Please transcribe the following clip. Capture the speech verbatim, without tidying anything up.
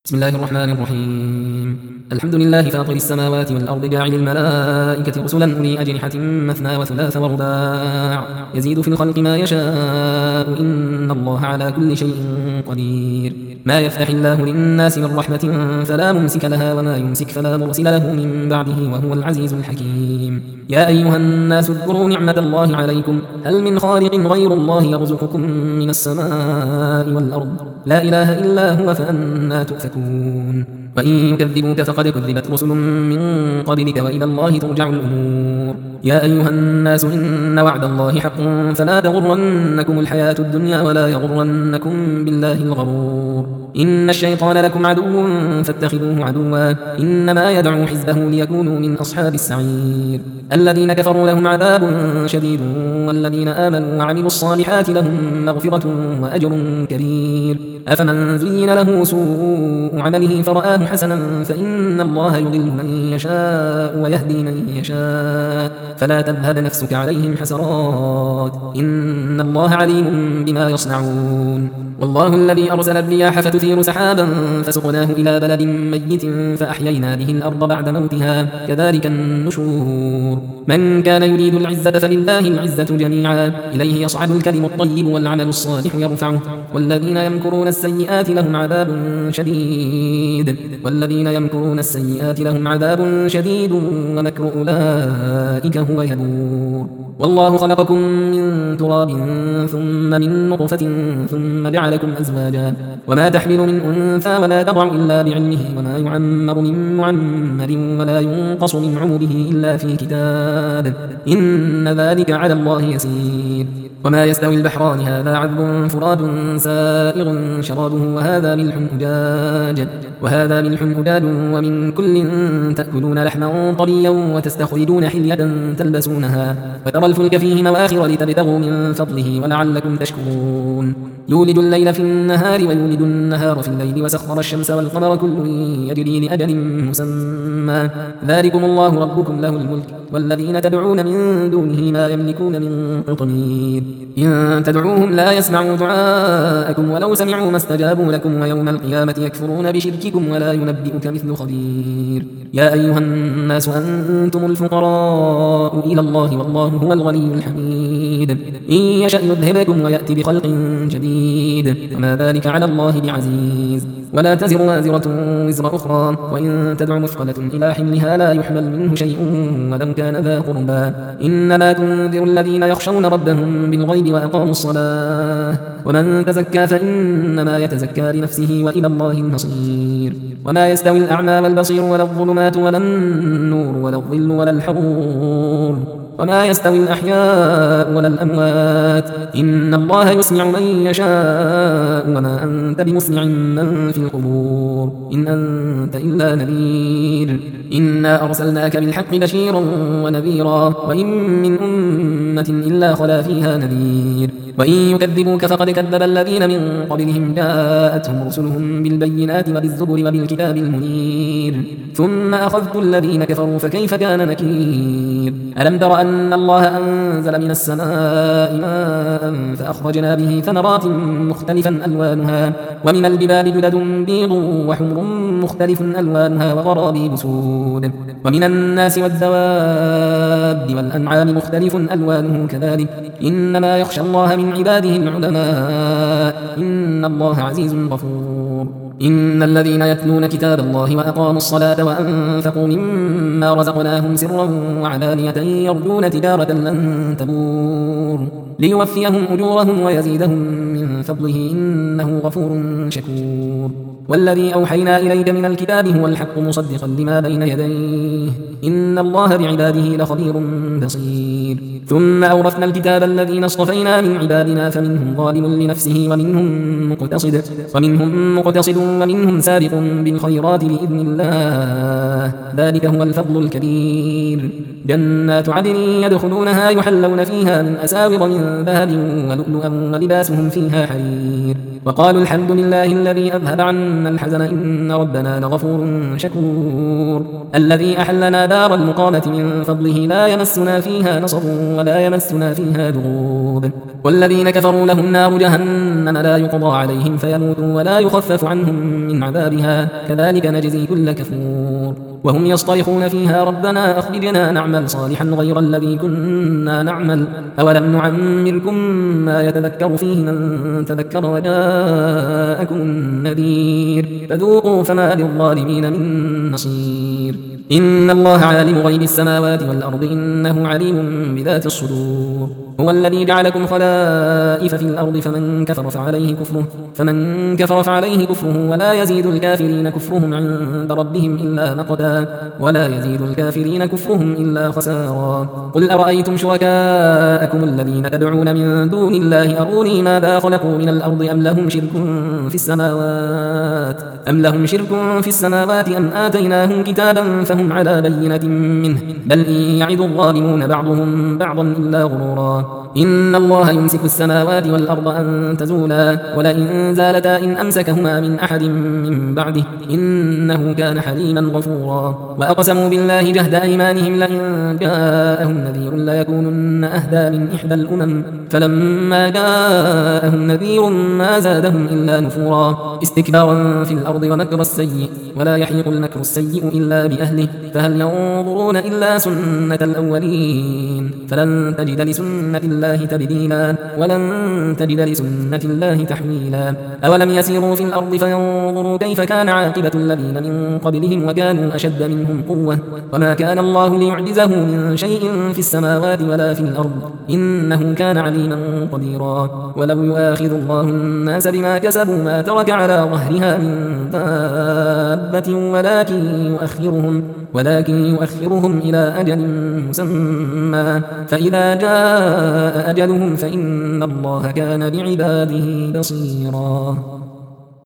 بسم الله الرحمن الرحيم. الحمد لله فاطر السماوات والأرض جاعل الملائكة رسلا أولي أجنحة مثنى وثلاث ورباع يزيد في الخلق ما يشاء إن الله على كل شيء قدير. ما يفتح الله للناس من رحمة فلا ممسك لها وما يمسك فلا مرسل له من بعده وهو العزيز الحكيم. يا أيها الناس اذكروا نعمة الله عليكم هل من خالق غير الله يرزقكم من السماء والأرض لا إله إلا هو فأنى تؤفكون. وإن يكذبوك فقد كذبت رسل من قبلك وإلى الله ترجع الأمور. يا أيها الناس إن وعد الله حق فلا تغرنكم الحياة الدنيا ولا يغرنكم بالله الغرور. إن الشيطان لكم عدو فاتخذوه عدوا إنما يدعو حزبه ليكونوا من أصحاب السعير. الذين كفروا لهم عذاب شديد والذين آمنوا وعملوا الصالحات لهم مغفرة وأجر كبير. أفمن زين له سوء عمله فرآه حسنا فإن الله يضل من يشاء ويهدي من يشاء فلا تذهب نفسك عليهم حسرات إن الله عليم بما يصنعون. والله الذي أرسل الرياح فتثير سحابا فسقناه إلى بلد ميت فأحيينا به الأرض بعد موتها كذلك النشور. من كان يريد العزة فلله العزة جميعا إليه يصعد الكلم الطيب والعمل الصالح يرفعه والذين يمكرون السيئات لهم عذاب شديد والذين يمكرون السيئات لهم عذاب شديد ومكر أولئك هو يبور. والله خلقكم من تراب ثم من نطفة ثم جعلكم أزواجا وما تحمل من أنثى ولا تضع إلا بعلمه وما يعمر من معمر ولا ينقص من عمره إلا في كتاب إن ذلك على الله يسير. وما يستوي البحران هذا عذب فرات سائغ شرابه وهذا ملح أجاج وهذا ملح أجاج ومن كل تأكلون لحما طريا وتستخرجون حلية تلبسونها وترى الفلك فيه مواخر لتبتغوا من فضله ولعلكم تشكرون. يولد الليل في النهار ويولد النهار في الليل وسخر الشمس والقمر كل يجري لأجل مسمى ذلكم الله ربكم له الملك والذين تدعون من دونه ما يملكون من قطمير. إن تدعوهم لا يسمعوا دعاءكم ولو سمعوا ما استجابوا لكم ويوم القيامة يكفرون بشرككم ولا ينبئك مثل خبير. يا أيها الناس أنتم الفقراء إلى الله والله هو الغني الحميد. إن يشأ يذهبكم ويأتي بخلق جديد وما ذلك على الله بعزيز. ولا تزر وازرة وزر أخرى وإن تدع مثقلة إلى حملها لا يحمل منه شيء ولو كان ذا قربى إنما تنذر الذين يخشون ربهم بالغيب وأقاموا الصلاة ومن تزكى فإنما يتزكى لنفسه وإلى الله المصير. وما يستوي الأعمى والبصير ولا الظلمات ولا النور ولا الظل ولا الحرور وما يستوي الأحياء ولا الأموات إن الله يسمع من يشاء وما أنت بمسمع من في القبور إن أنت إلا نذير. إنا أرسلناك بالحق بشيرا ونذيرا وإن من أمة إلا خلا فيها نذير. وإن يكذبوك فقد كذب الذين من قبلهم جاءتهم رسلهم بالبينات وبالزبر وبالكتاب المنير ثم أخذت الذين كفروا فكيف كان نكير. ألم تر أن الله أنزل من السماء ماء فأخرجنا به ثمرات مختلفا ألوانها ومن الجبال جدد بيض وحمر مختلف ألوانها وغرابيب سود ومن الناس والدواب والأنعام مختلف ألوانه كذلك إنما يخشى الله من عباده العلماء إن الله عزيز غفور. إن الذين يتلون كتاب الله وأقاموا الصلاة وأنفقوا مما رزقناهم سرا وعلانية يرجون تجارة لن تبور ليوفيهم أجورهم ويزيدهم من فضله إنه غفور شكور. والذي أوحينا إليك من الكتاب هو الحق مصدقا لما بين يديه إن الله بعباده لخبير بصير. ثم أورثنا الكتاب الذين اصطفينا من عبادنا فمنهم ظالم لنفسه ومنهم مقتصد ومنهم مقتصد ومنهم سابق بالخيرات بإذن الله ذلك هو الفضل الكبير. جنات عدن يدخلونها يحلون فيها من أساور من ذهب ولؤلؤا ولباسهم فيها حرير وقالوا الحمد لله الذي أذهب عنا وعنا الحزن إن ربنا لغفور شكور الذي أحلنا دار المقامة من فضله لا يمسنا فيها نصب ولا يمسنا فيها لغوب والذين كفروا لهم نار جهنم لا يقضى عليهم فيموتوا ولا يخفف عنهم من عذابها كذلك نجزي كل كفور وهم يصطرخون فيها ربنا أخرجنا نعمل صالحا غير الذي كنا نعمل أولم نعمركم ما يتذكر فيه من تذكر وجاءكم النذير فذوقوا فما للظالمين من نصير إن الله عالم غيب السماوات والأرض إنه عليم بذات الصدور هو الذي جعلكم خلائف في الأرض فمن كفر فعليه كفره فمن كفر فعليه كفره ولا يزيد الكافرين كفرهم عند ربهم إلا مقتا ولا يزيد الكافرين كفرهم إلا خسارا قل أرأيتم شركاءكم الذين تدعون من دون الله أروني ماذا خلقوا من الأرض أم لهم شرك في السماوات أم لهم شرك في السماوات أم آتيناهم كتابا فهم على بينة منه بل إن يعد الظالمون بعضهم بعضا إلا غرورا إن الله يمسك السماوات والأرض أن تزولا ولئن زالتا إن أمسكهما من أحد من بعده إنه كان حليما غفورا وأقسموا بالله جهد أيمانهم لئن جاءهم نذير ليكونن أهدى من إحدى الأمم فلما جاءهم نذير ما زادهم إلا نفورا استكبارا في الأرض ومكر السيء ولا يحيق المكر السيء إلا بأهله فهل ينظرون إلا سنة الأولين فلن تجد لسنة الله تبديلا ولن تجد لسنة الله تحويلا أولم يسيروا في الأرض فينظروا كيف كان عاقبة الذين من قبلهم وكانوا أشد منهم قوة وما كان الله ليعجزه من شيء في السماوات ولا في الأرض إنه كان عليما قديرا ولو يؤاخذ الله الناس بما كسبوا ما ترك على ظهرها من دابة ولكن يؤخرهم ولكن يؤخرهم إلى أجل مسمى فإذا جاء أجلهم فإن الله كان بعباده بصيرا